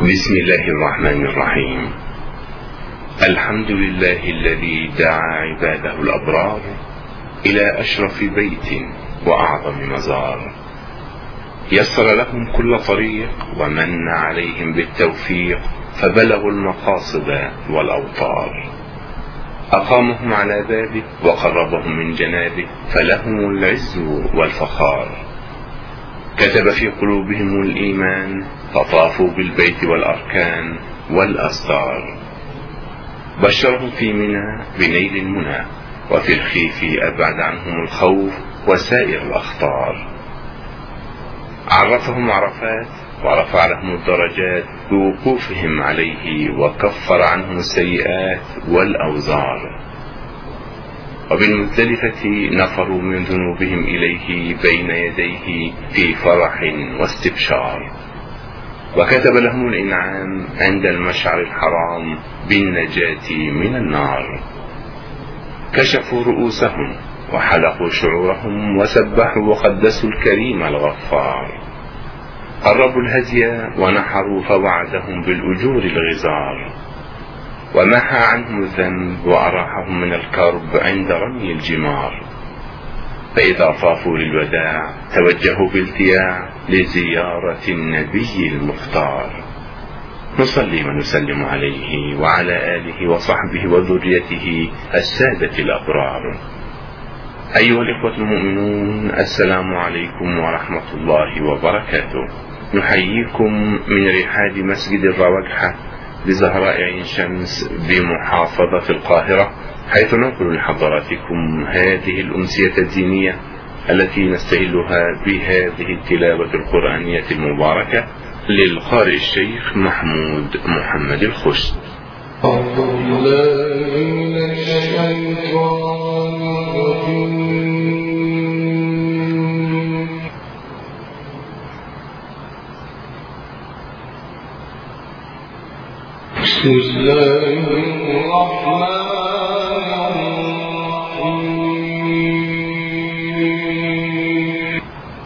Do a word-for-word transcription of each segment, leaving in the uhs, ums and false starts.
بسم الله الرحمن الرحيم. الحمد لله الذي دعا عباده الأبرار إلى أشرف بيت وأعظم مزار، يسر لهم كل طريق ومن عليهم بالتوفيق فبلغوا المقاصد والأوطار، أقامهم على بابه وقربهم من جنابه فلهم العز والفخار، كتب في قلوبهم الإيمان فطافوا بالبيت والأركان والأستار، بشرهم في منى بنيل المنى وفي الخيف أبعد عنهم الخوف وسائر الأخطار، عرفهم عرفات ورفع لهم الدرجات بوقوفهم عليه وكفر عنهم السيئات والأوزار، وبالمزدلفة نفروا من ذنوبهم إليه بين يديه في فرح واستبشار، وكتب لهم الإنعام عند المشعر الحرام بالنجاة من النار، كشفوا رؤوسهم وحلقوا شعورهم وسبحوا وقدسوا الكريم الغفار، قربوا الهدي ونحروا فوعدهم بالأجور الغزار، ومحى عنهم الذنب وأراحهم من الكرب عند رمي الجمار، فإذا طافوا للوداع توجهوا بالتياع لزيارة النبي المختار، نصلي ونسلم عليه وعلى آله وصحبه وذريته السادة الأبرار. أيها الإخوة المؤمنون، السلام عليكم ورحمة الله وبركاته. نحييكم من رحاب مسجد الروجحة بزهراء عين شمس بمحافظة القاهرة، حيث ننقل لحضراتكم هذه الأمسية الدينية التي نستهلها بهذه التلاوة القرآنية المباركة للقارئ الشيخ محمود محمد الخش. بسم الله الرحمن الرحيم.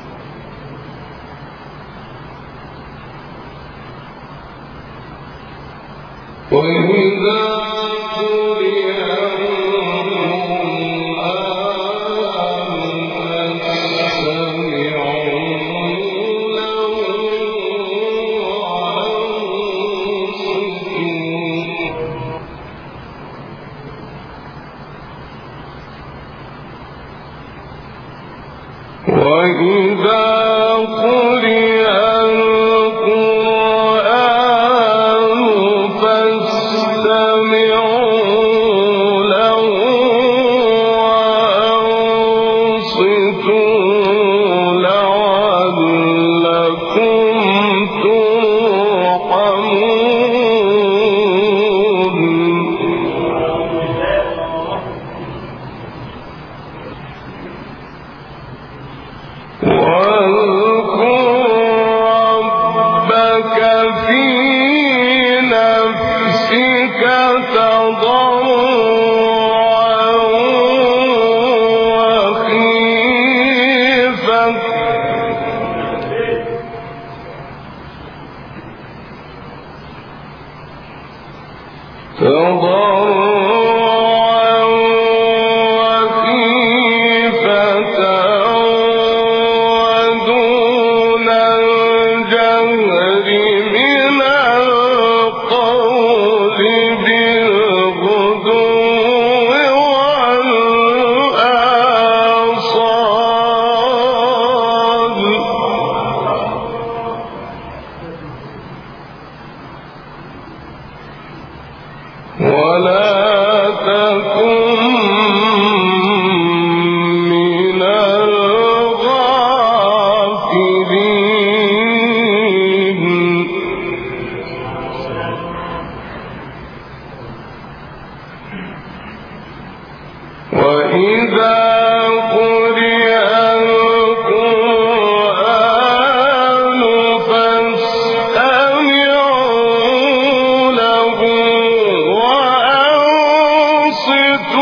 وإذا وأنصتوا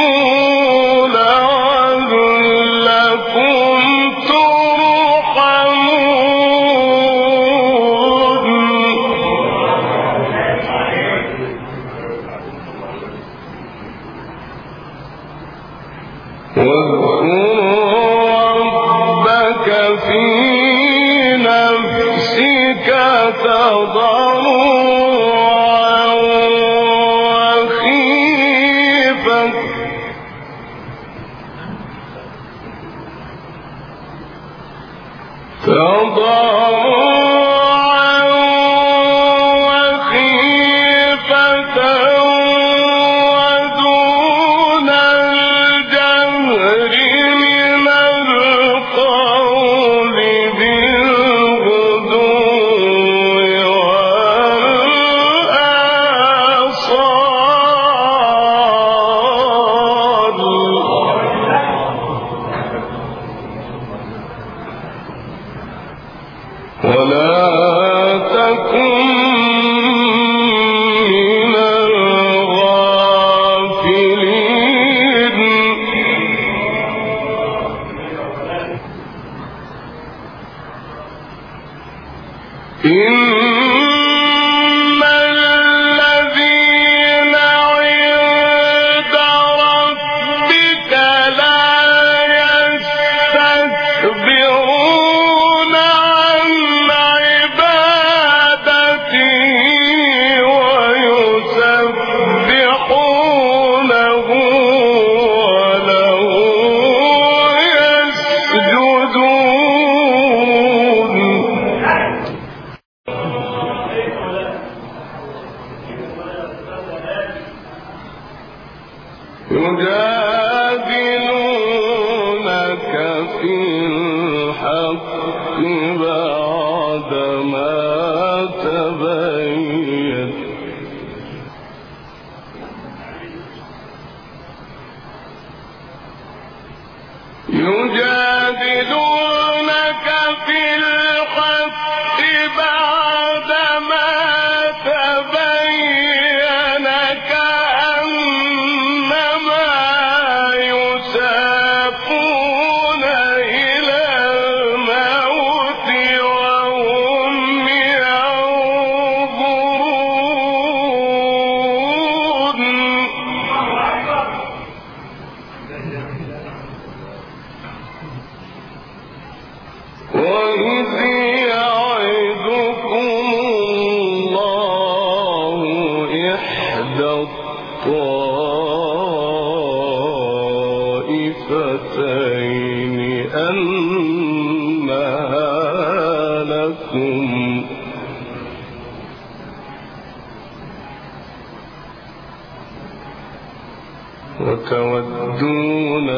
وتودون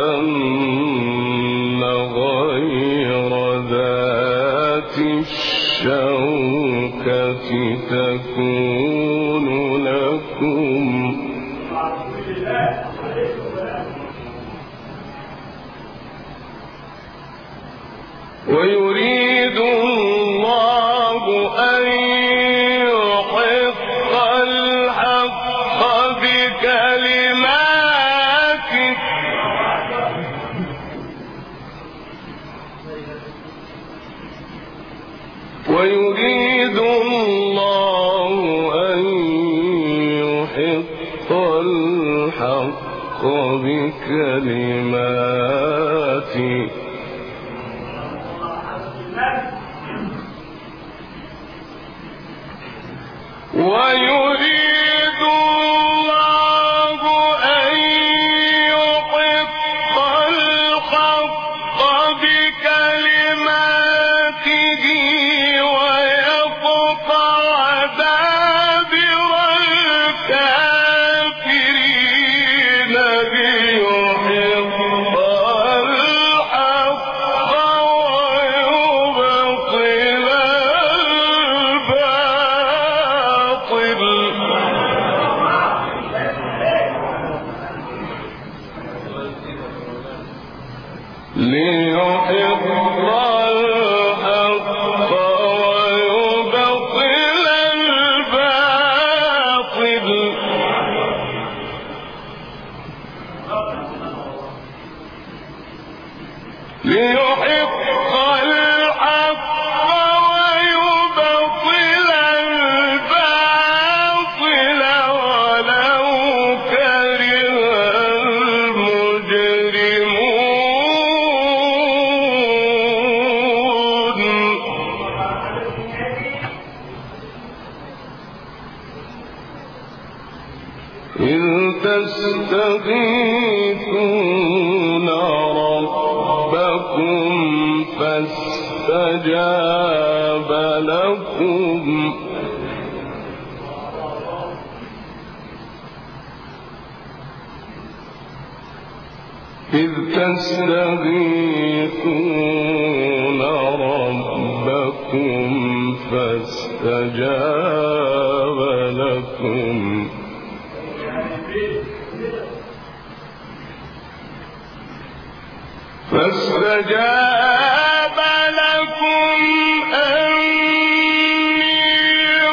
أن غير ذات الشوكة تكون لكم ويريد الله أن يحق الحق بكلماته ويريد الله أن يحق الحق بكلماته ويريد الله أن يحق الحق بكلماته ويقطع دابر الكافرين ليحق الحق ويبطل الباطل إذ تستغيثون ربكم فاستجاب لكم إذ تستغيثون ربكم فاستجاب لكم فاستجاب لكم أني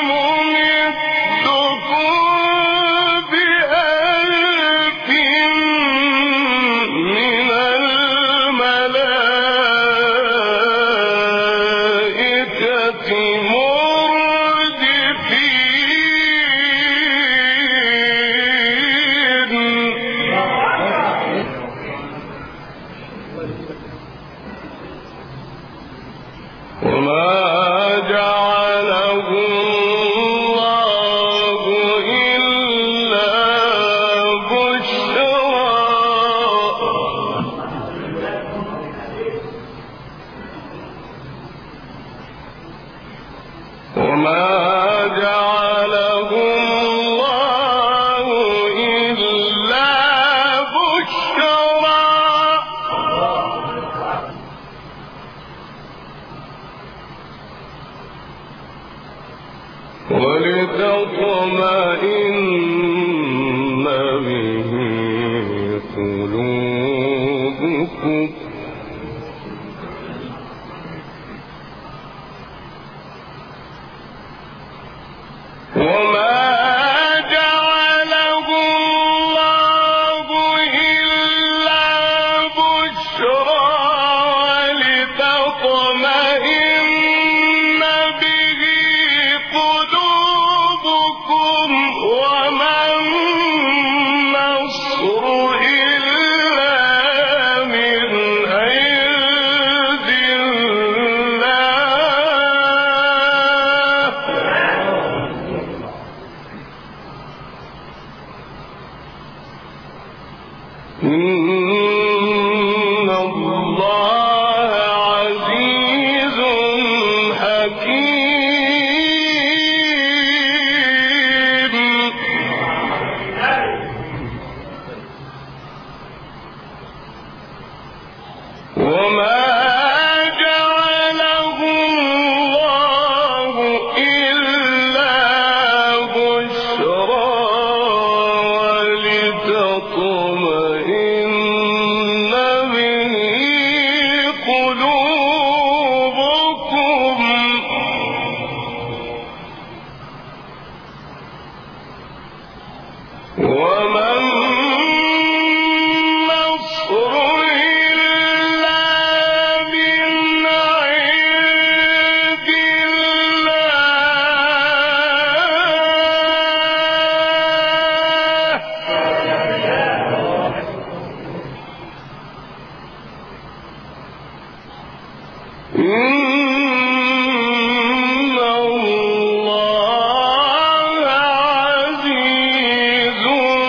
ممدكم بألف من الملائكة ولتطمئن به قلوبكم وما جعله الله إلا بشرى ولتطمئن به قلوبكم وما النصر إلا من عند الله إن الله عزيز حكيم وما جعله الله إلا بشرى ولتطمئن به قلوبكم وما النصر إلا من عند الله إن الله عزيز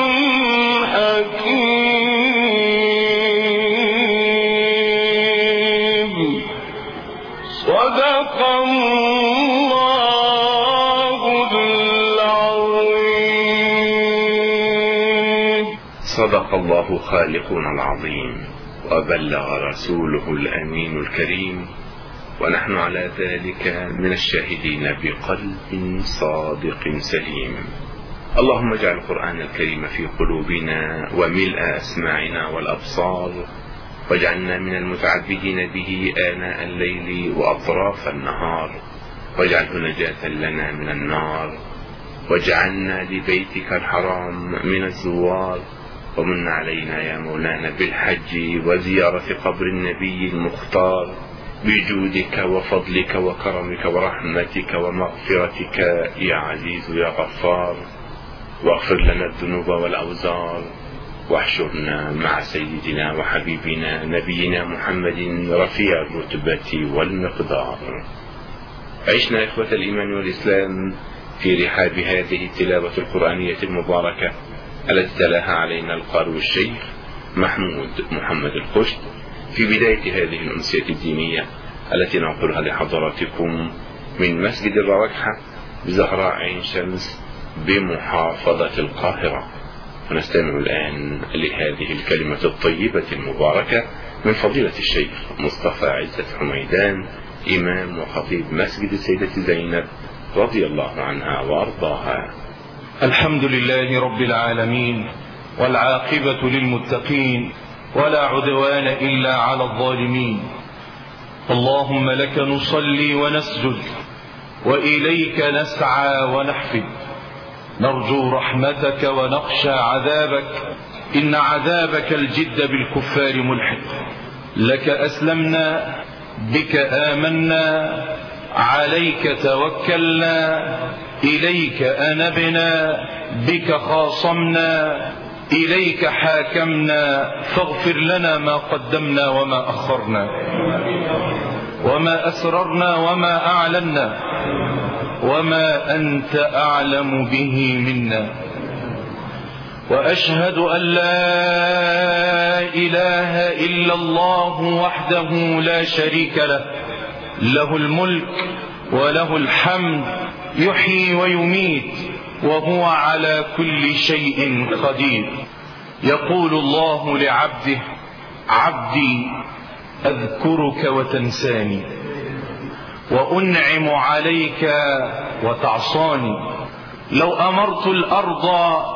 حكيم صدق الله العظيم صدق الله خالقنا العظيم وبلغ رسوله الأمين الكريم ونحن على ذلك من الشاهدين بقلب صادق سليم. اللهم اجعل القرآن الكريم في قلوبنا وملء أسماعنا والأبصار، واجعلنا من المتعبدين به آناء الليل وأطراف النهار، واجعله نجاة لنا من النار، واجعلنا لبيتك الحرام من الزوار، ومن علينا يا مولانا بالحج وزيارة قبر النبي المختار بجودك وفضلك وكرمك ورحمتك ومغفرتك يا عزيز يا غفار، واغفر لنا الذنوب والأوزار، واحشرنا مع سيدنا وحبيبنا نبينا محمد رفيع الرتبة والمقدار. عشنا إخوة الإيمان والإسلام في رحاب هذه التلاوة القرآنية المباركة التي تلاها علينا القارئ الشيخ محمود محمد القشط في بداية هذه الأمسية الدينية التي ننقلها لحضراتكم من مسجد الرواجحة بزهراء عين شمس بمحافظة القاهرة. ونستمع الآن لهذه الكلمة الطيبة المباركة من فضيلة الشيخ مصطفى عزت حميدان إمام وخطيب مسجد السيدة زينب رضي الله عنها وأرضاها. الحمد لله رب العالمين، والعاقبة للمتقين، ولا عدوان إلا على الظالمين. اللهم لك نصلي ونسجد، وإليك نسعى ونحفد، نرجو رحمتك ونخشى عذابك، إن عذابك الجد بالكفار ملحق. لك أسلمنا، بك آمنا، عليك توكلنا، إليك أنبنا، بك خاصمنا، إليك حاكمنا، فاغفر لنا ما قدمنا وما أخرنا، وما أسررنا وما أعلنا، وما أنت أعلم به منا. وأشهد أن لا إله إلا الله وحده لا شريك له، له الملك وله الحمد، يحيي ويميت، وهو على كل شيء قدير. يقول الله لعبده: عبدي أذكرك وتنساني، وأنعم عليك وتعصاني. لو أمرت الأرض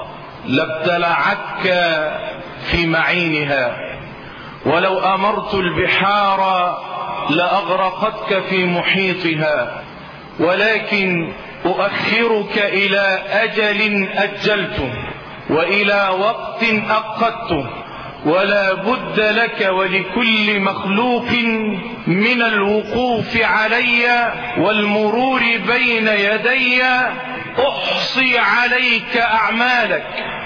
لابتلعتك في معينها، ولو أمرت البحار لأغرقتك في محيطها، ولكن أؤخرك إلى أجل أجلته، وإلى وقت أقدته، ولا بد لك ولكل مخلوق من الوقوف علي والمرور بين يدي. أحصي عليك أعمالك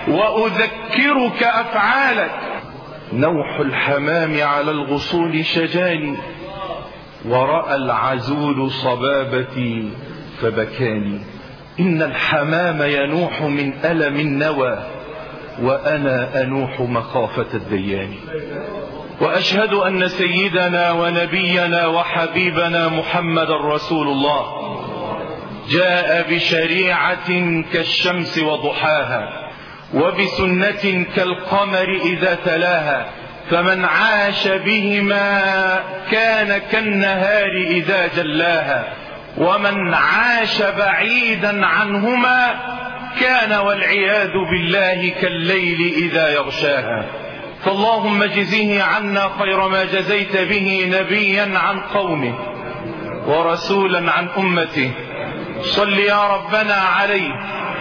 وأذكرك أفعالك. نوح الحمام على الغصون شجاني، ورأى العزول صبابتي فبكاني. إن الحمام ينوح من ألم النوى، وأنا أنوح مخافة الديان. وأشهد أن سيدنا ونبينا وحبيبنا محمد رسول الله جاء بشريعة كالشمس وضحاها، وبسنة كالقمر إذا تلاها، فمن عاش بهما كان كالنهار إذا جلاها، ومن عاش بعيدا عنهما كان والعياذ بالله كالليل إذا يغشاها. فاللهم اجزه عنا خير ما جزيت به نبيا عن قومه ورسولا عن أمته. صل يا ربنا عليه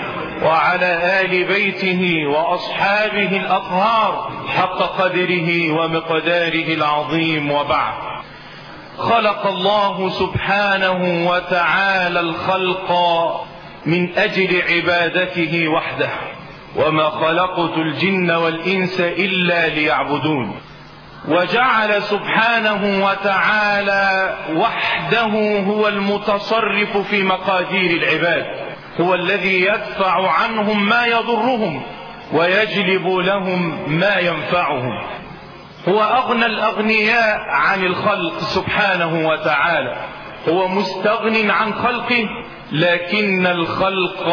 وعلى آل بيته وأصحابه الأطهار حق قدره ومقداره العظيم. وبعد، خلق الله سبحانه وتعالى الخلق من أجل عبادته وحده، وما خلقت الجن والإنس إلا ليعبدون. وجعل سبحانه وتعالى وحده هو المتصرف في مقادير العباد، هو الذي يدفع عنهم ما يضرهم ويجلب لهم ما ينفعهم. هو أغنى الأغنياء عن الخلق سبحانه وتعالى، هو مستغن عن خلقه، لكن الخلق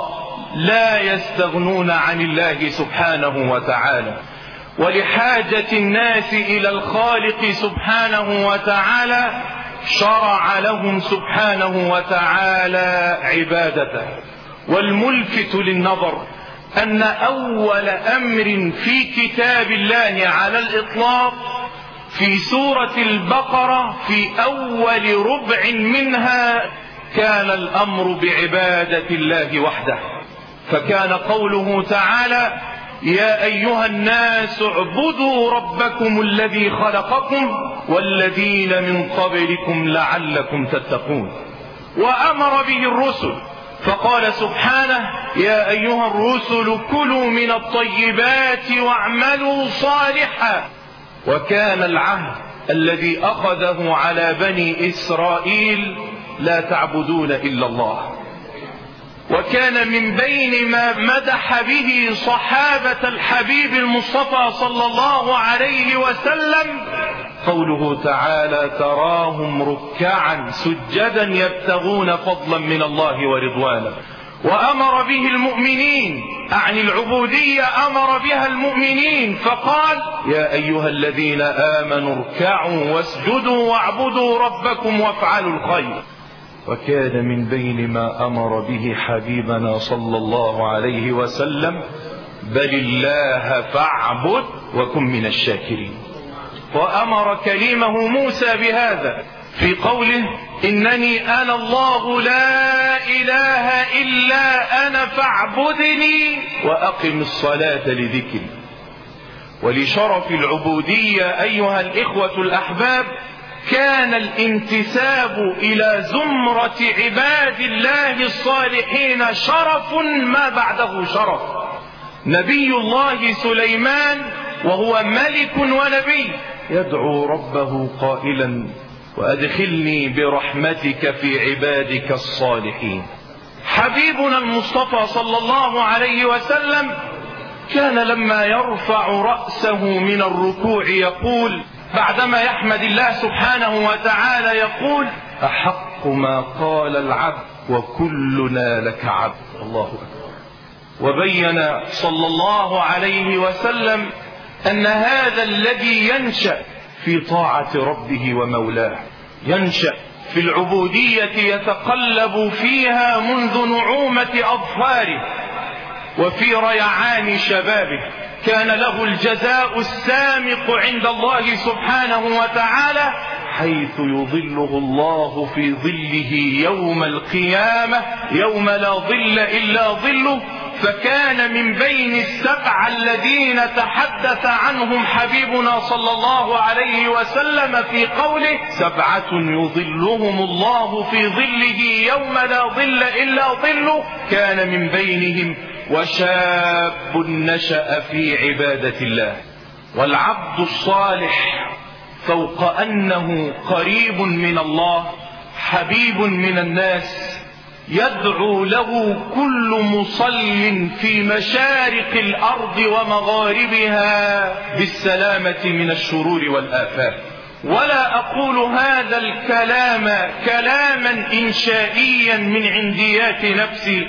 لا يستغنون عن الله سبحانه وتعالى. ولحاجة الناس إلى الخالق سبحانه وتعالى شرع لهم سبحانه وتعالى عبادته. والملفت للنظر أن أول أمر في كتاب الله على الإطلاق في سورة البقرة في أول ربع منها كان الأمر بعبادة الله وحده. فكان قوله تعالى: يا أيها الناس اعبدوا ربكم الذي خلقكم والذين من قبلكم لعلكم تتقون. وأمر به الرسل فقال سبحانه: يا أيها الرسل كلوا من الطيبات واعملوا صالحا. وكان العهد الذي أخذه على بني إسرائيل: لا تعبدون إلا الله. وكان من بين ما مدح به صحابة الحبيب المصطفى صلى الله عليه وسلم قوله تعالى: تراهم ركعا سجدا يبتغون فضلا من الله ورضوانا. وأمر به المؤمنين، أعني العبودية أمر بها المؤمنين، فقال: يا أيها الذين آمنوا اركعوا واسجدوا واعبدوا ربكم وافعلوا الخير. وكان من بين ما أمر به حبيبنا صلى الله عليه وسلم: بل الله فاعبد وكن من الشاكرين. وأمر كليمه موسى بهذا في قوله: إنني أنا الله لا إله إلا أنا فاعبدني وأقم الصلاة لذكري. ولشرف العبودية أيها الإخوة الأحباب كان الانتساب إلى زمرة عباد الله الصالحين شرف ما بعده شرف. نبي الله سليمان وهو ملك ونبي يدعو ربه قائلا: وأدخلني برحمتك في عبادك الصالحين. حبيبنا المصطفى صلى الله عليه وسلم كان لما يرفع رأسه من الركوع يقول بعدما يحمد الله سبحانه وتعالى يقول: أحق ما قال العبد وكلنا لك عبد. الله أكبر. وبين صلى الله عليه وسلم أن هذا الذي ينشأ في طاعة ربه ومولاه ينشأ في العبودية يتقلب فيها منذ نعومة أظفاره وفي ريعان شبابه، كان له الجزاء السامق عند الله سبحانه وتعالى، حيث يظله الله في ظله يوم القيامة يوم لا ظل إلا ظله. فكان من بين السبعة الذين تحدث عنهم حبيبنا صلى الله عليه وسلم في قوله: سبعة يظلهم الله في ظله يوم لا ظل إلا ظله، كان من بينهم وشاب نشأ في عبادة الله. والعبد الصالح فوق أنه قريب من الله حبيب من الناس، يدعو له كل مصل في مشارق الأرض ومغاربها بالسلامة من الشرور والآفات. ولا أقول هذا الكلام كلاما إنشائيا من عنديات نفسي،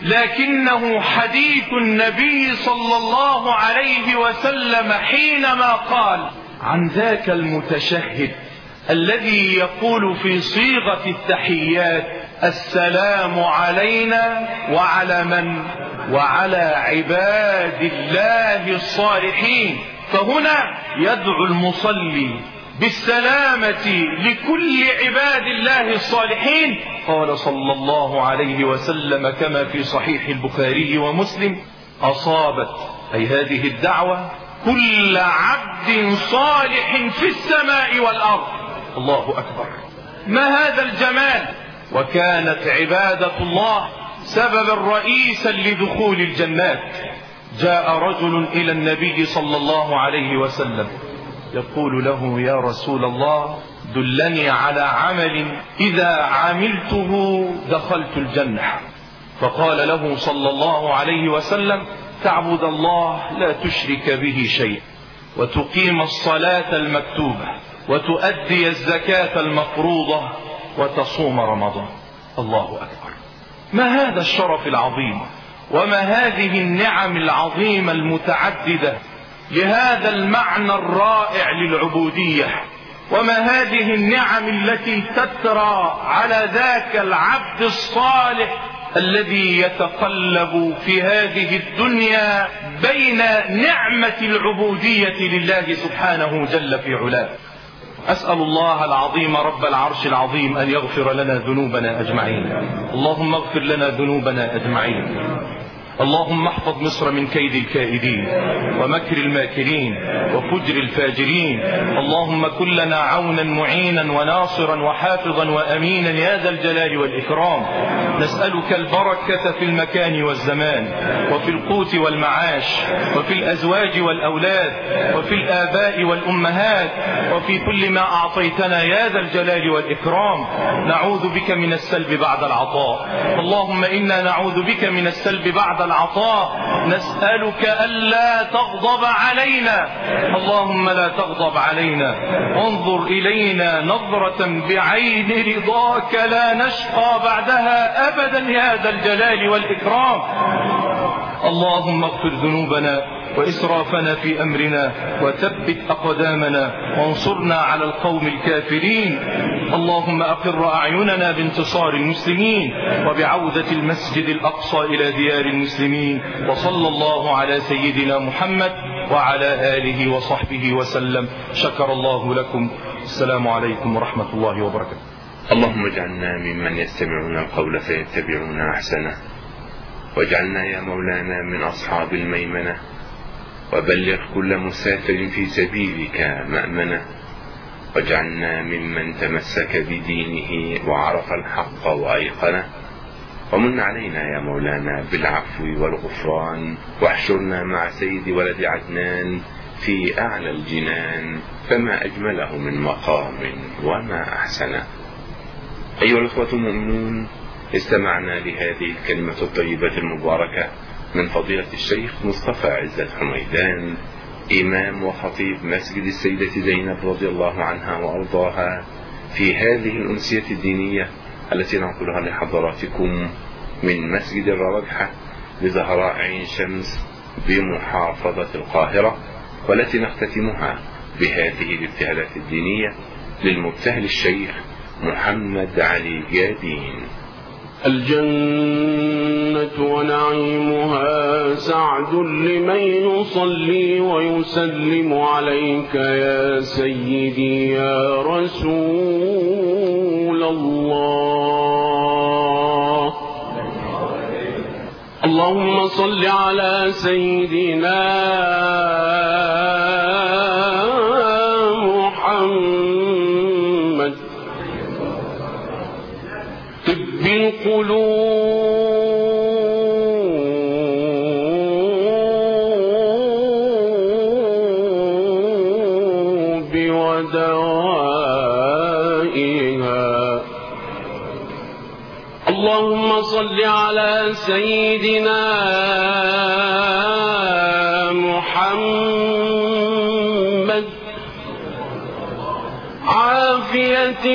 لكنه حديث النبي صلى الله عليه وسلم حينما قال عن ذاك المتشهد الذي يقول في صيغة التحيات: السلام علينا وعلى من؟ وعلى عباد الله الصالحين. فهنا يدعو المصلي بالسلامة لكل عباد الله الصالحين. قال صلى الله عليه وسلم كما في صحيح البخاري ومسلم: أصابت أي هذه الدعوة كل عبد صالح في السماء والأرض. الله أكبر، ما هذا الجمال! وكانت عبادة الله سببا رئيسا لدخول الجنات. جاء رجل إلى النبي صلى الله عليه وسلم يقول له: يا رسول الله، دلني على عمل إذا عملته دخلت الجنة. فقال له صلى الله عليه وسلم: تعبد الله لا تشرك به شيء، وتقيم الصلاة المكتوبة، وتؤدي الزكاة المفروضة، وتصوم رمضان. الله أكبر، ما هذا الشرف العظيم، وما هذه النعم العظيمة المتعددة لهذا المعنى الرائع للعبودية، وما هذه النعم التي تترى على ذاك العبد الصالح الذي يتقلب في هذه الدنيا بين نعمة العبودية لله سبحانه جل في علاه. أسأل الله العظيم رب العرش العظيم أن يغفر لنا ذنوبنا أجمعين. اللهم اغفر لنا ذنوبنا أجمعين. اللهم احفظ مصر من كيد الكائدين ومكر الماكرين وفجر الفاجرين. اللهم كن لنا عونا معينا وناصرا وحافظا وأمينا يا ذا الجلال والإكرام. نسألك البركة في المكان والزمان وفي القوت والمعاش وفي الأزواج والأولاد وفي الآباء والأمهات وفي كل ما أعطيتنا يا ذا الجلال والإكرام. نعوذ بك من السلب بعد العطاء. اللهم إنا نعوذ بك من السلب بعد العطاء. نسألك ألا تغضب علينا. اللهم لا تغضب علينا وانظر إلينا نظرة بعين رضاك لا نشقى بعدها أبدا يا ذا الجلال والإكرام. اللهم اغفر ذنوبنا وإسرافنا في أمرنا وثبت أقدامنا وانصرنا على القوم الكافرين. اللهم أقر أعيننا بانتصار المسلمين وبعودة المسجد الأقصى إلى ديار المسلمين. وصلى الله على سيدنا محمد وعلى آله وصحبه وسلم. شكر الله لكم. السلام عليكم ورحمة الله وبركاته. اللهم اجعلنا ممن يستمعون القول فيتبعون أحسنه، واجعلنا يا مولانا من أصحاب الميمنة، وبلغ كل مسافر في سبيلك مأمنة، واجعلنا ممن تمسك بدينه وعرف الحق وأيقنه، ومن علينا يا مولانا بالعفو والغفران، واحشرنا مع سيد ولد عدنان في أعلى الجنان، فما أجمله من مقام وما أحسنه. أيها الأخوة المؤمنون، استمعنا لهذه الكلمة الطيبة المباركة من فضيلة الشيخ مصطفى عزت حميدان، إمام وخطيب مسجد السيدة زينب رضي الله عنها وأرضاها، في هذه الأمسية الدينية التي ننقلها لحضراتكم من مسجد الروجحة لزهراء عين شمس بمحافظة القاهرة، والتي نختتمها بهذه الابتهالات الدينية للمبتهل الشيخ محمد علي جابين. الجنة ونعيمها سعد لمن يصلي ويسلم عليك يا سيدي يا رسول الله. اللهم صل على سيدنا محمد طب القلوب ودوائها. اللهم صل على سيدنا محمد عافية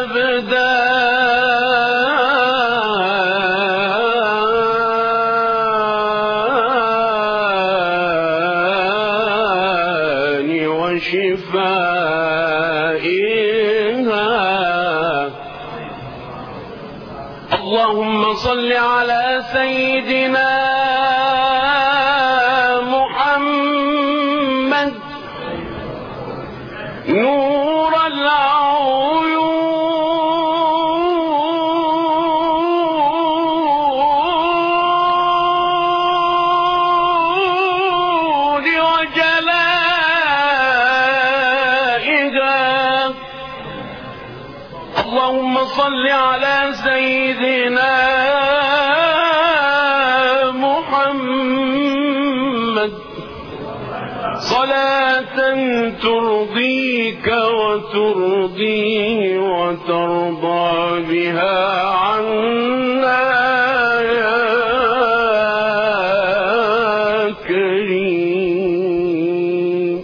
الأبدان وشفائها. اللهم صل على سيدنا محمد نور العيون وجلائها. اللهم صل على سيدنا محمد صلاة ترضيك وترضيه وترضى بها عنا يا كريم.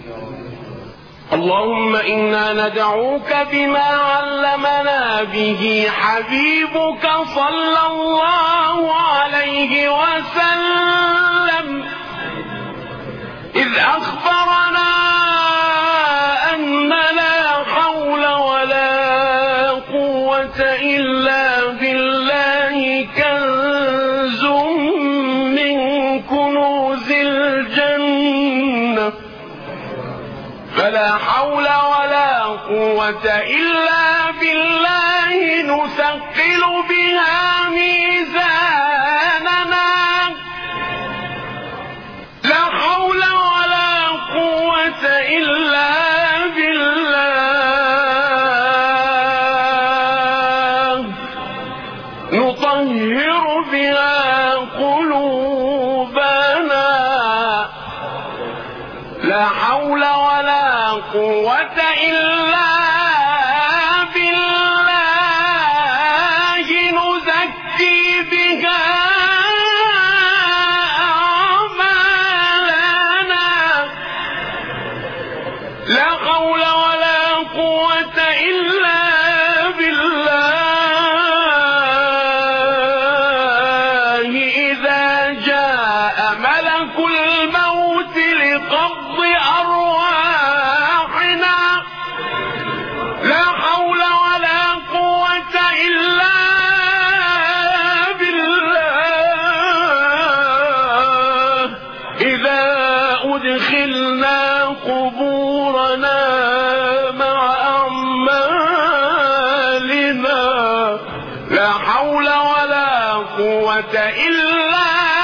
اللهم إنا ندعوك بما علمنا به حبيبك صلى الله عليه وسلم، إذ أخبرنا أن لا حول ولا قوة إلا بالله كنز من كنوز الجنة، فلا حول ولا قوة إلا بالله نثقل بها ميزاننا حول ولا قوة إلا بالله نزكي بها أعمالنا لا حول ولا قوة إلا بالله إذا جاء ملك الموت لقبض أرواحنا لا حول ولا قوة إلا بالله إذا أدخلنا قبورنا مع أعمالنا لا حول ولا قوة إلا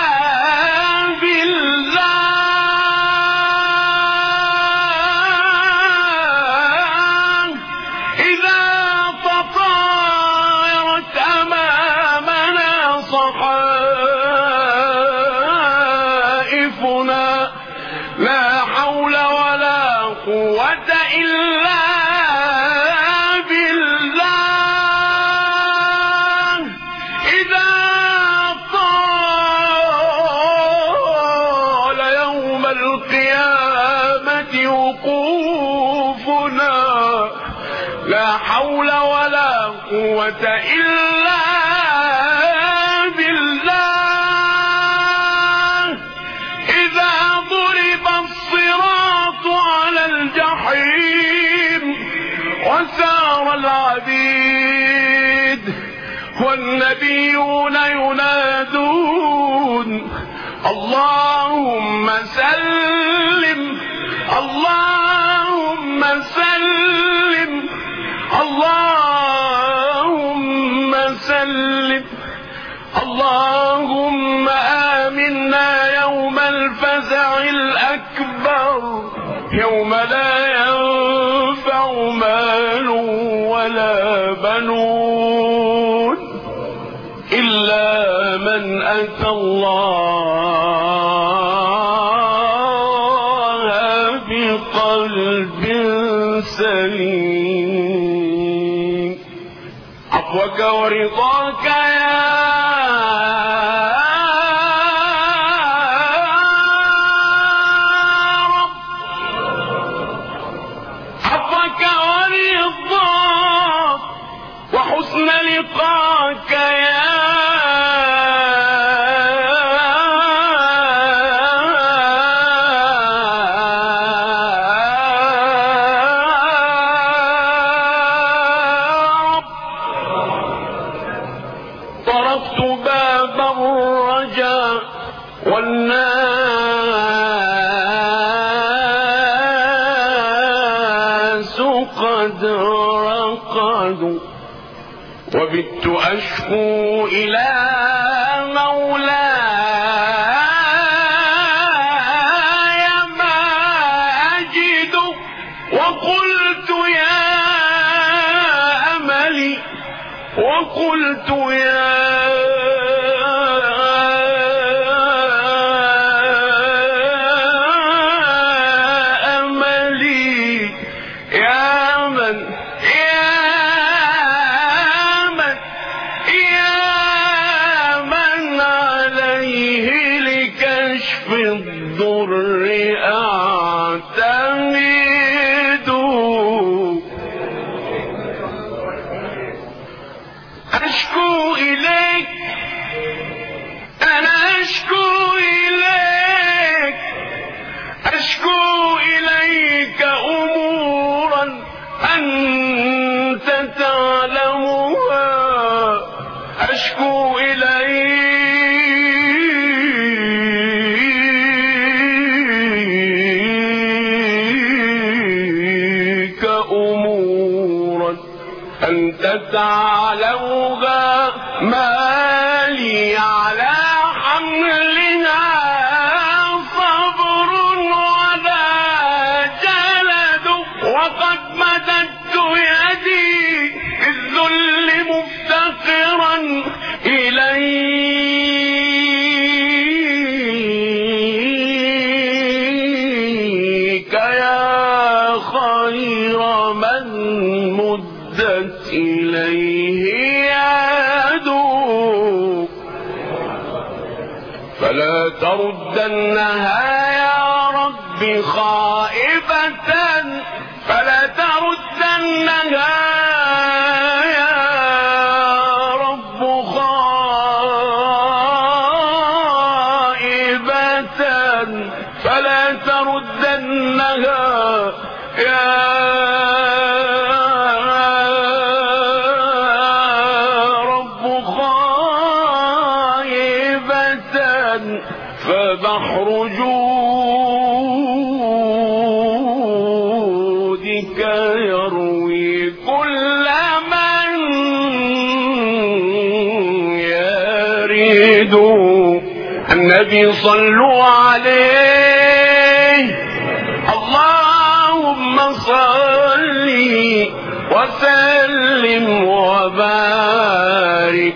لا حول ولا قوة إلا بالله إذا طال يوم القيامة وقوفنا لا حول ولا قوة إلا وسار العبيد والنبيون ينادون اللهم سلم اللهم سلم اللهم سلم اللهم آمنا يوم الفزع الأكبر يوم لا ينفع مال ولا بنون إلا من أتى الله بقلب سليم عفوك ورضاك يا وحسن لقاك يا رب طرقت باب الرجاء والناس قد رقدوا وبت أشكو إلى مولاي ما أجد وقلت يا أملي وقلت يا أملي يا من الضر أعتمد أشكو إليك أنا أشكو إليك أشكو إليك أمورا أنت تعلمها أشكو إليك أنت تعلمها ما لي على حملها صبر ولا جلد وقد مددت يدي في الذل مفتقرا إليك فلا تردنها يا رب خائبة فلا تردنها يا رب خائبة فلا تردنها يا رب خائبة فبحر جودك يروي كل من يريد. النبي صلوا عليه اللهم صل وسلم وبارك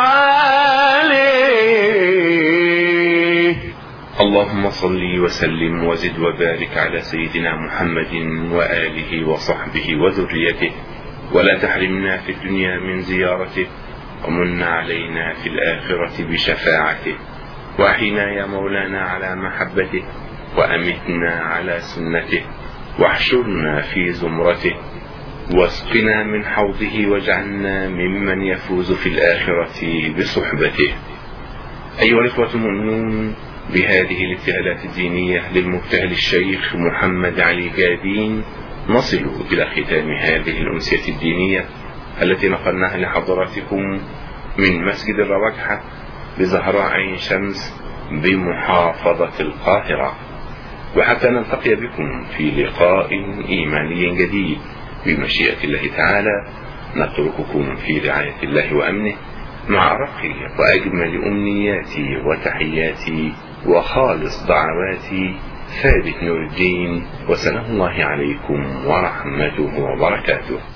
عليه. اللهم صل وسلم وزد وبارك على سيدنا محمد وآله وصحبه وذريته، ولا تحرمنا في الدنيا من زيارته، ومن علينا في الآخرة بشفاعته، وأحينا يا مولانا على محبته، وأمتنا على سنته، واحشرنا في زمرته، واسقنا من حوضه، واجعلنا ممن يفوز في الآخرة بصحبته. أيها الإخوة المؤمنون، بهذه الابتهالات الدينية للمبتهل الشيخ محمد علي جابين نصل إلى ختام هذه الأمسية الدينية التي نقلناها لحضراتكم من مسجد الرواجحة بزهراء عين شمس بمحافظة القاهرة، وحتى نلتقي بكم في لقاء إيماني جديد بمشيئة الله تعالى، نترككم في رعاية الله وأمنه مع أرق وأجمل أمنياتي وتحياتي وخالص دعواتي ثابت نور الدين، وسلام الله عليكم ورحمته وبركاته.